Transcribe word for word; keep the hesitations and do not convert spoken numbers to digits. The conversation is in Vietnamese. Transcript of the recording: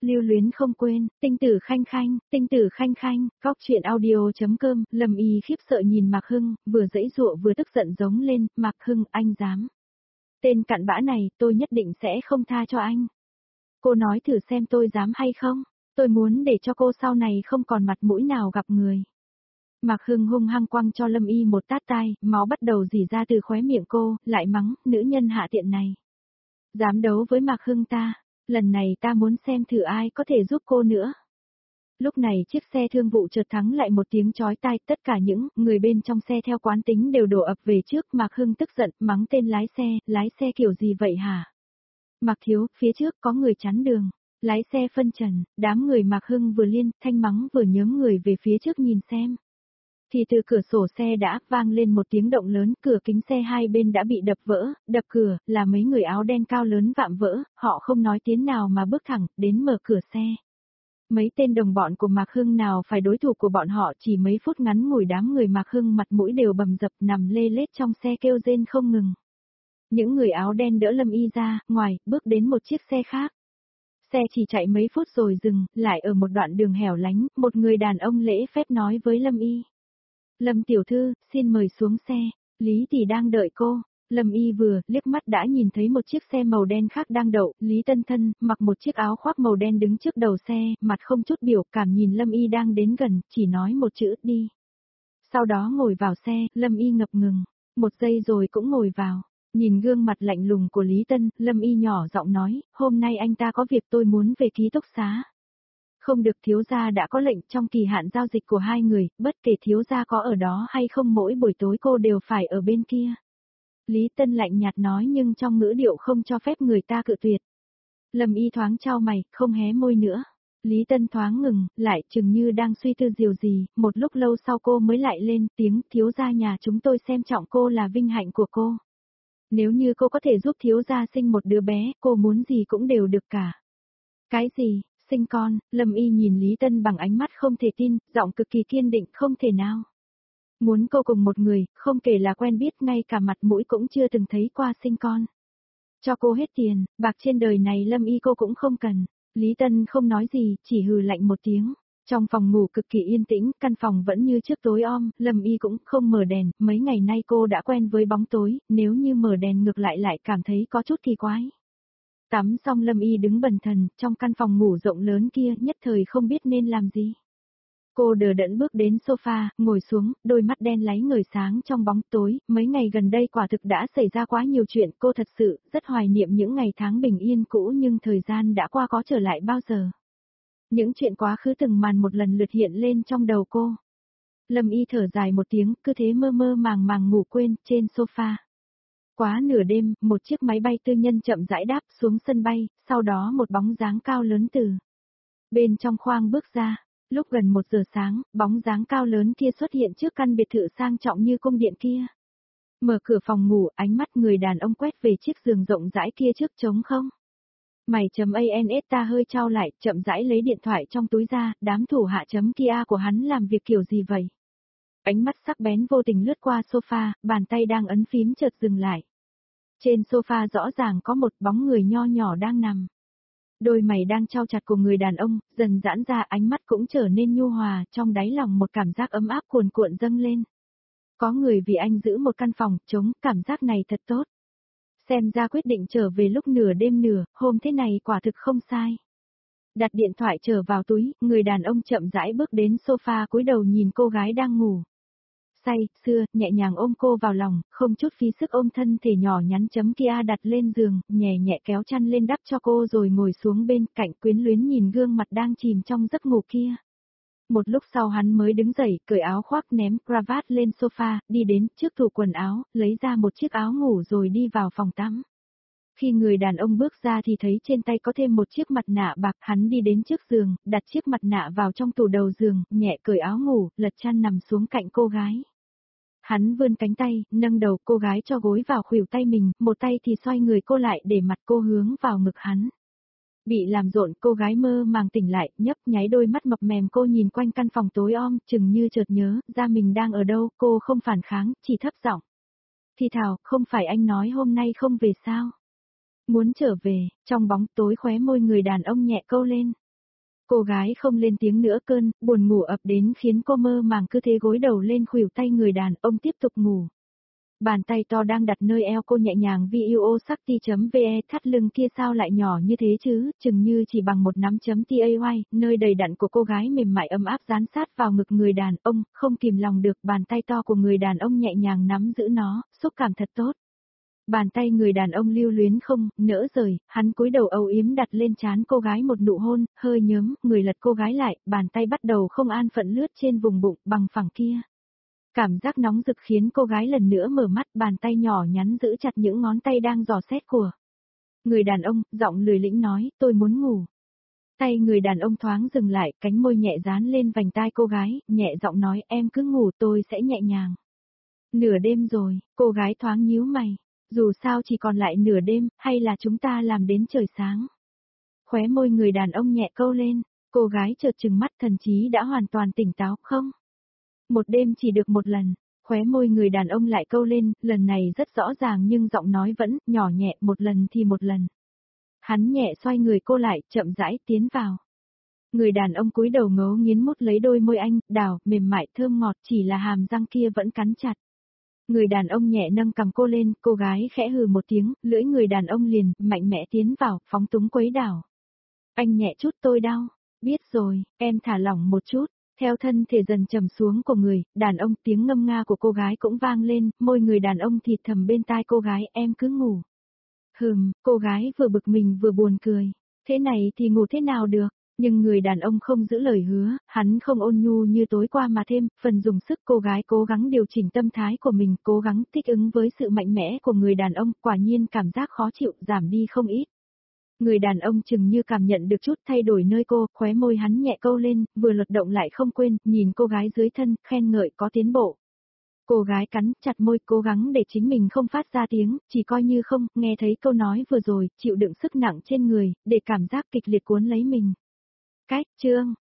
lưu luyến không quên, tinh tử khanh khanh, tinh tử khanh khanh, góc chuyện audio.com, Lâm Y khiếp sợ nhìn Mạc Hưng, vừa giãy giụa vừa tức giận giống lên, Mạc Hưng, anh dám. Tên cặn bã này, tôi nhất định sẽ không tha cho anh. Cô nói thử xem tôi dám hay không, tôi muốn để cho cô sau này không còn mặt mũi nào gặp người. Mạc Hưng hung hăng quăng cho Lâm Y một tát tai, máu bắt đầu rỉ ra từ khóe miệng cô, lại mắng, nữ nhân hạ tiện này. Dám đấu với Mạc Hưng ta, lần này ta muốn xem thử ai có thể giúp cô nữa. Lúc này chiếc xe thương vụ chợt thắng lại một tiếng chói tai, tất cả những người bên trong xe theo quán tính đều đổ ập về trước. Mạc Hưng tức giận, mắng tên lái xe, lái xe kiểu gì vậy hả? Mạc thiếu, phía trước có người chắn đường. Lái xe phân trần, đám người Mạc Hưng vừa liên thanh mắng vừa nhớm người về phía trước nhìn xem. Thì từ cửa sổ xe đã vang lên một tiếng động lớn, cửa kính xe hai bên đã bị đập vỡ, đập cửa, là mấy người áo đen cao lớn vạm vỡ, họ không nói tiếng nào mà bước thẳng, đến mở cửa xe. Mấy tên đồng bọn của Mạc Hưng nào phải đối thủ của bọn họ, chỉ mấy phút ngắn ngủi đám người Mạc Hưng mặt mũi đều bầm dập nằm lê lết trong xe kêu rên không ngừng. Những người áo đen đỡ Lâm Y ra, ngoài, bước đến một chiếc xe khác. Xe chỉ chạy mấy phút rồi dừng, lại ở một đoạn đường hẻo lánh, một người đàn ông lễ phép nói với Lâm Y. Lâm tiểu thư, xin mời xuống xe, Lý tỷ đang đợi cô. Lâm Y vừa liếc mắt đã nhìn thấy một chiếc xe màu đen khác đang đậu, Lý Tân Thân, mặc một chiếc áo khoác màu đen đứng trước đầu xe, mặt không chút biểu cảm nhìn Lâm Y đang đến gần, chỉ nói một chữ đi. Sau đó ngồi vào xe, Lâm Y ngập ngừng, một giây rồi cũng ngồi vào. Nhìn gương mặt lạnh lùng của Lý Tân, Lâm Y nhỏ giọng nói, hôm nay anh ta có việc tôi muốn về ký túc xá. Không được, thiếu gia đã có lệnh trong kỳ hạn giao dịch của hai người, bất kể thiếu gia có ở đó hay không mỗi buổi tối cô đều phải ở bên kia. Lý Tân lạnh nhạt nói nhưng trong ngữ điệu không cho phép người ta cự tuyệt. Lâm Y thoáng chau mày, không hé môi nữa. Lý Tân thoáng ngừng, lại chừng như đang suy tư điều gì, một lúc lâu sau cô mới lại lên tiếng, thiếu gia nhà chúng tôi xem trọng cô là vinh hạnh của cô. Nếu như cô có thể giúp thiếu gia sinh một đứa bé, cô muốn gì cũng đều được cả. Cái gì? Sinh con? Lâm Y nhìn Lý Tân bằng ánh mắt không thể tin, giọng cực kỳ kiên định, không thể nào. Muốn cô cùng một người, không kể là quen biết, ngay cả mặt mũi cũng chưa từng thấy qua sinh con. Cho cô hết tiền, bạc trên đời này Lâm Y cô cũng không cần. Lý Tân không nói gì, chỉ hừ lạnh một tiếng. Trong phòng ngủ cực kỳ yên tĩnh, căn phòng vẫn như trước tối om, Lâm Y cũng không mở đèn, mấy ngày nay cô đã quen với bóng tối, nếu như mở đèn ngược lại lại cảm thấy có chút kỳ quái. Tắm xong Lâm Y đứng bần thần, trong căn phòng ngủ rộng lớn kia nhất thời không biết nên làm gì. Cô đờ đẫn bước đến sofa, ngồi xuống, đôi mắt đen láy ngời sáng trong bóng tối, mấy ngày gần đây quả thực đã xảy ra quá nhiều chuyện, cô thật sự rất hoài niệm những ngày tháng bình yên cũ nhưng thời gian đã qua có trở lại bao giờ. Những chuyện quá khứ từng màn một lần lượt hiện lên trong đầu cô. Lâm Y thở dài một tiếng, cứ thế mơ mơ màng màng ngủ quên, trên sofa. Quá nửa đêm, một chiếc máy bay tư nhân chậm rãi đáp xuống sân bay, sau đó một bóng dáng cao lớn từ bên trong khoang bước ra. Lúc gần một giờ sáng, bóng dáng cao lớn kia xuất hiện trước căn biệt thự sang trọng như cung điện kia. Mở cửa phòng ngủ, ánh mắt người đàn ông quét về chiếc giường rộng rãi kia trước trống không. Mày chấm ans ta hơi trao lại, chậm rãi lấy điện thoại trong túi ra, đám thủ hạ chấm kia của hắn làm việc kiểu gì vậy? Ánh mắt sắc bén vô tình lướt qua sofa, bàn tay đang ấn phím chợt dừng lại. Trên sofa rõ ràng có một bóng người nho nhỏ đang nằm. Đôi mày đang trao chặt của người đàn ông, dần giãn ra, ánh mắt cũng trở nên nhu hòa, trong đáy lòng một cảm giác ấm áp cuồn cuộn dâng lên. Có người vì anh giữ một căn phòng trống, cảm giác này thật tốt. Xem ra quyết định trở về lúc nửa đêm nửa, hôm thế này quả thực không sai. Đặt điện thoại trở vào túi, người đàn ông chậm rãi bước đến sofa cúi đầu nhìn cô gái đang ngủ. Say, xưa, nhẹ nhàng ôm cô vào lòng, không chút phí sức ôm thân thể nhỏ nhắn chấm kia đặt lên giường, nhẹ nhẹ kéo chăn lên đắp cho cô rồi ngồi xuống bên cạnh quyến luyến nhìn gương mặt đang chìm trong giấc ngủ kia. Một lúc sau hắn mới đứng dậy, cởi áo khoác ném cravat lên sofa, đi đến trước tủ quần áo, lấy ra một chiếc áo ngủ rồi đi vào phòng tắm. Khi người đàn ông bước ra thì thấy trên tay có thêm một chiếc mặt nạ bạc, hắn đi đến trước giường, đặt chiếc mặt nạ vào trong tủ đầu giường, nhẹ cởi áo ngủ, lật chăn nằm xuống cạnh cô gái. Hắn vươn cánh tay, nâng đầu cô gái cho gối vào khuỷu tay mình, một tay thì xoay người cô lại để mặt cô hướng vào ngực hắn. Bị làm rộn, cô gái mơ màng tỉnh lại, nhấp nháy đôi mắt mập mềm, cô nhìn quanh căn phòng tối om, chừng như chợt nhớ ra mình đang ở đâu, cô không phản kháng, chỉ thấp giọng. Thì thào, không phải anh nói hôm nay không về sao? Muốn trở về, trong bóng tối khóe môi người đàn ông nhẹ câu lên. Cô gái không lên tiếng nữa, cơn buồn ngủ ập đến khiến cô mơ màng cứ thế gối đầu lên khuỷu tay người đàn ông tiếp tục ngủ. Bàn tay to đang đặt nơi eo cô nhẹ nhàng vuosakti.ve, thắt lưng kia sao lại nhỏ như thế chứ, chừng như chỉ bằng một nắm chấm tay, nơi đầy đặn của cô gái mềm mại ấm áp dán sát vào ngực người đàn ông, không kìm lòng được bàn tay to của người đàn ông nhẹ nhàng nắm giữ nó, xúc cảm thật tốt. Bàn tay người đàn ông lưu luyến không nỡ rời, hắn cúi đầu âu yếm đặt lên trán cô gái một nụ hôn, hơi nhớm, người lật cô gái lại, bàn tay bắt đầu không an phận lướt trên vùng bụng bằng phẳng kia. Cảm giác nóng rực khiến cô gái lần nữa mở mắt, bàn tay nhỏ nhắn giữ chặt những ngón tay đang dò xét của người đàn ông, giọng lười lĩnh nói, tôi muốn ngủ. Tay người đàn ông thoáng dừng lại, cánh môi nhẹ dán lên vành tai cô gái, nhẹ giọng nói, em cứ ngủ tôi sẽ nhẹ nhàng. Nửa đêm rồi, cô gái thoáng nhíu mày, dù sao chỉ còn lại nửa đêm, hay là chúng ta làm đến trời sáng. Khóe môi người đàn ông nhẹ câu lên, cô gái chợt trừng mắt, thần trí đã hoàn toàn tỉnh táo không? Một đêm chỉ được một lần, khóe môi người đàn ông lại câu lên, lần này rất rõ ràng nhưng giọng nói vẫn nhỏ nhẹ, một lần thì một lần. Hắn nhẹ xoay người cô lại, chậm rãi tiến vào. Người đàn ông cúi đầu ngấu nghiến mút lấy đôi môi anh, đào, mềm mại thơm ngọt, chỉ là hàm răng kia vẫn cắn chặt. Người đàn ông nhẹ nâng cầm cô lên, cô gái khẽ hừ một tiếng, lưỡi người đàn ông liền, mạnh mẽ tiến vào, phóng túng quấy đảo. Anh nhẹ chút tôi đau, biết rồi, em thả lỏng một chút. Theo thân thể dần trầm xuống của người, đàn ông, tiếng ngâm nga của cô gái cũng vang lên, môi người đàn ông thì thầm bên tai cô gái, em cứ ngủ. Hừm, cô gái vừa bực mình vừa buồn cười, thế này thì ngủ thế nào được, nhưng người đàn ông không giữ lời hứa, hắn không ôn nhu như tối qua mà thêm, phần dùng sức cô gái cố gắng điều chỉnh tâm thái của mình, cố gắng thích ứng với sự mạnh mẽ của người đàn ông, quả nhiên cảm giác khó chịu giảm đi không ít. Người đàn ông chừng như cảm nhận được chút thay đổi nơi cô, khóe môi hắn nhẹ câu lên, vừa lật động lại không quên, nhìn cô gái dưới thân, khen ngợi có tiến bộ. Cô gái cắn chặt môi, cố gắng để chính mình không phát ra tiếng, chỉ coi như không, nghe thấy câu nói vừa rồi, chịu đựng sức nặng trên người, để cảm giác kịch liệt cuốn lấy mình. Cách, chương.